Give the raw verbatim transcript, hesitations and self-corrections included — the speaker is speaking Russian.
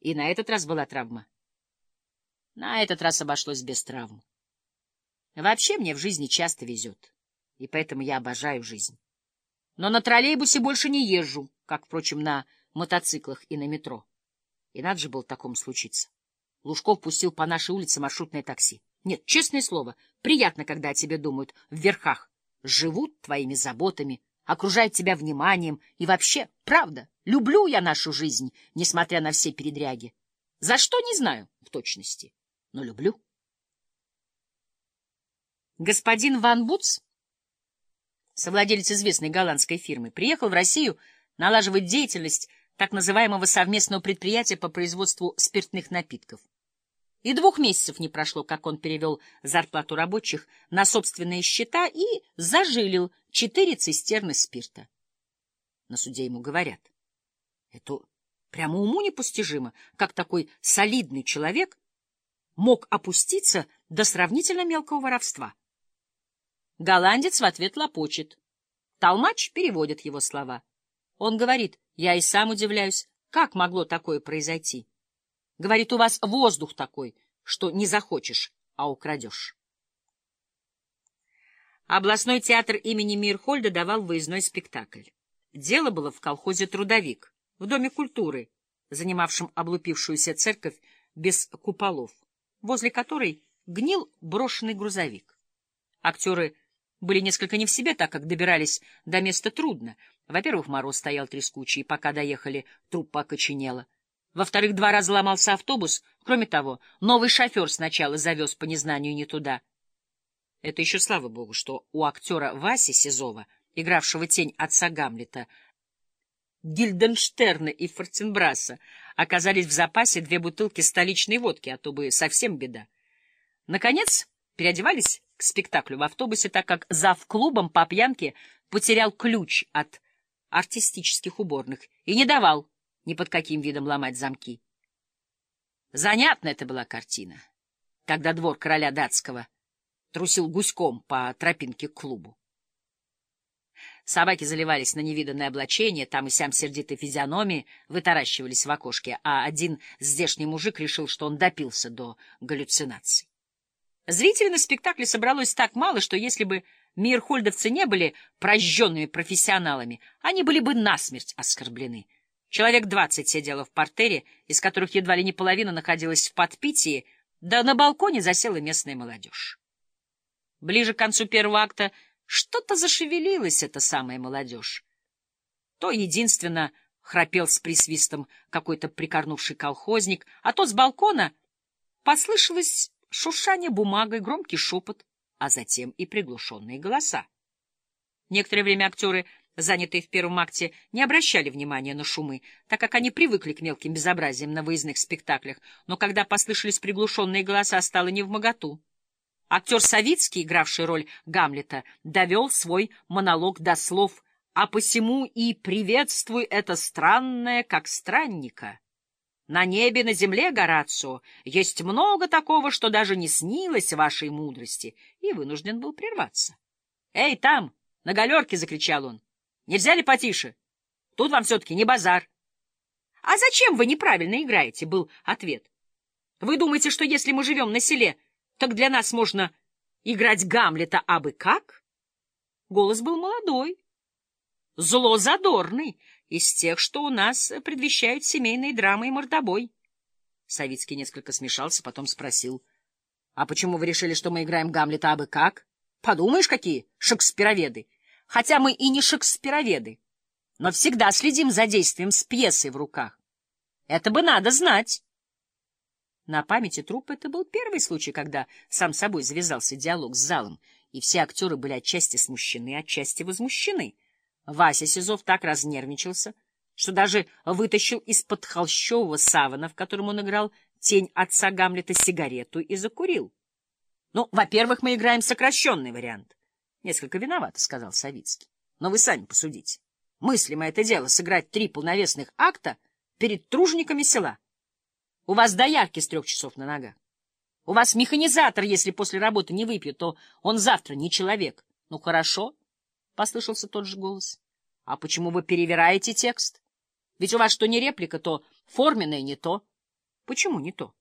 И на этот раз была травма. На этот раз обошлось без травм. Вообще мне в жизни часто везет, и поэтому я обожаю жизнь. Но на троллейбусе больше не езжу, как, впрочем, на мотоциклах и на метро. И надо же было такому случиться. Лужков пустил по нашей улице маршрутное такси. Нет, честное слово, приятно, когда о тебе думают в верхах, живут твоими заботами, окружают тебя вниманием. И вообще, правда, люблю я нашу жизнь, несмотря на все передряги. За что, не знаю в точности, но люблю. Господин Ван Буц, совладелец известной голландской фирмы, приехал в Россию налаживать деятельность так называемого совместного предприятия по производству спиртных напитков. И двух месяцев не прошло, как он перевел зарплату рабочих на собственные счета и зажилил четыре цистерны спирта. На суде ему говорят: это прямо уму непостижимо, как такой солидный человек мог опуститься до сравнительно мелкого воровства. Голландец в ответ лопочет. Толмач переводит его слова. Он говорит: я и сам удивляюсь, как могло такое произойти. Говорит, у вас воздух такой, что не захочешь, а украдешь. Областной театр имени Мейерхольда давал выездной спектакль. Дело было в колхозе «Трудовик», в Доме культуры, занимавшем облупившуюся церковь без куполов, возле которой гнил брошенный грузовик. Актеры были несколько не в себе, так как добирались до места трудно. Во-первых, мороз стоял трескучий, и пока доехали, труппа окоченела. Во-вторых, два раза ломался автобус. Кроме того, новый шофер сначала завез по незнанию не туда. Это еще слава богу, что у актера Васи Сизова, игравшего тень отца Гамлета, Гильденштерна и Фортенбраса, оказались в запасе две бутылки столичной водки, а то бы совсем беда. Наконец, переодевались к спектаклю в автобусе, так как зав. Клубом по пьянке потерял ключ от артистических уборных и не давал ни под каким видом ломать замки. Занятная это была картина, когда двор короля датского трусил гуськом по тропинке к клубу. Собаки заливались на невиданное облачение, там и сям сердитые физиономии вытаращивались в окошке, а один здешний мужик решил, что он допился до галлюцинаций. Зрителей на спектакле собралось так мало, что если бы мейерхольдовцы не были прожженными профессионалами, они были бы насмерть оскорблены. Человек двадцать сидело в партере, из которых едва ли не половина находилась в подпитии, да на балконе засела местная молодежь. Ближе к концу первого акта что-то зашевелилась эта самая молодежь. То единственно храпел с присвистом какой-то прикорнувший колхозник, а то с балкона послышалось шуршание бумагой, громкий шепот, а затем и приглушенные голоса. Некоторое время актеры, занятые в первом акте, не обращали внимания на шумы, так как они привыкли к мелким безобразиям на выездных спектаклях, но когда послышались приглушенные голоса, стало невмоготу. Актер Савицкий, игравший роль Гамлета, довел свой монолог до слов «А посему и приветствуй это странное, как странника. На небе, на земле, Горацио, есть много такого, что даже не снилось вашей мудрости», и вынужден был прерваться. «Эй, там, на галерке!» — закричал он. «Нельзя ли потише? Тут вам все-таки не базар». «А зачем вы неправильно играете?» — был ответ. «Вы думаете, что если мы живем на селе, так для нас можно играть Гамлета абы как?» Голос был молодой, зло задорный, из тех, что у нас предвещают семейные драмы и мордобой. Савицкий несколько смешался, потом спросил: «А почему вы решили, что мы играем Гамлета абы как? Подумаешь, какие шекспироведы! Хотя мы и не шекспироведы, но всегда следим за действием с пьесой в руках. Это бы надо знать». На памяти труппы это был первый случай, когда сам собой завязался диалог с залом, и все актеры были отчасти смущены, отчасти возмущены. Вася Сизов так разнервничался, что даже вытащил из-под холщового савана, в котором он играл тень отца Гамлета, сигарету и закурил. — Ну, во-первых, мы играем сокращенный вариант. — Несколько виновато, — сказал Савицкий. — Но вы сами посудите. Мыслимо это дело — сыграть три полновесных акта перед тружениками села. У вас доярки с трех часов на ногах. У вас механизатор, если после работы не выпьет, то он завтра не человек. — Ну, хорошо, — послышался тот же голос. — А почему вы перевираете текст? Ведь у вас что не реплика, то форменное не то. Почему не то?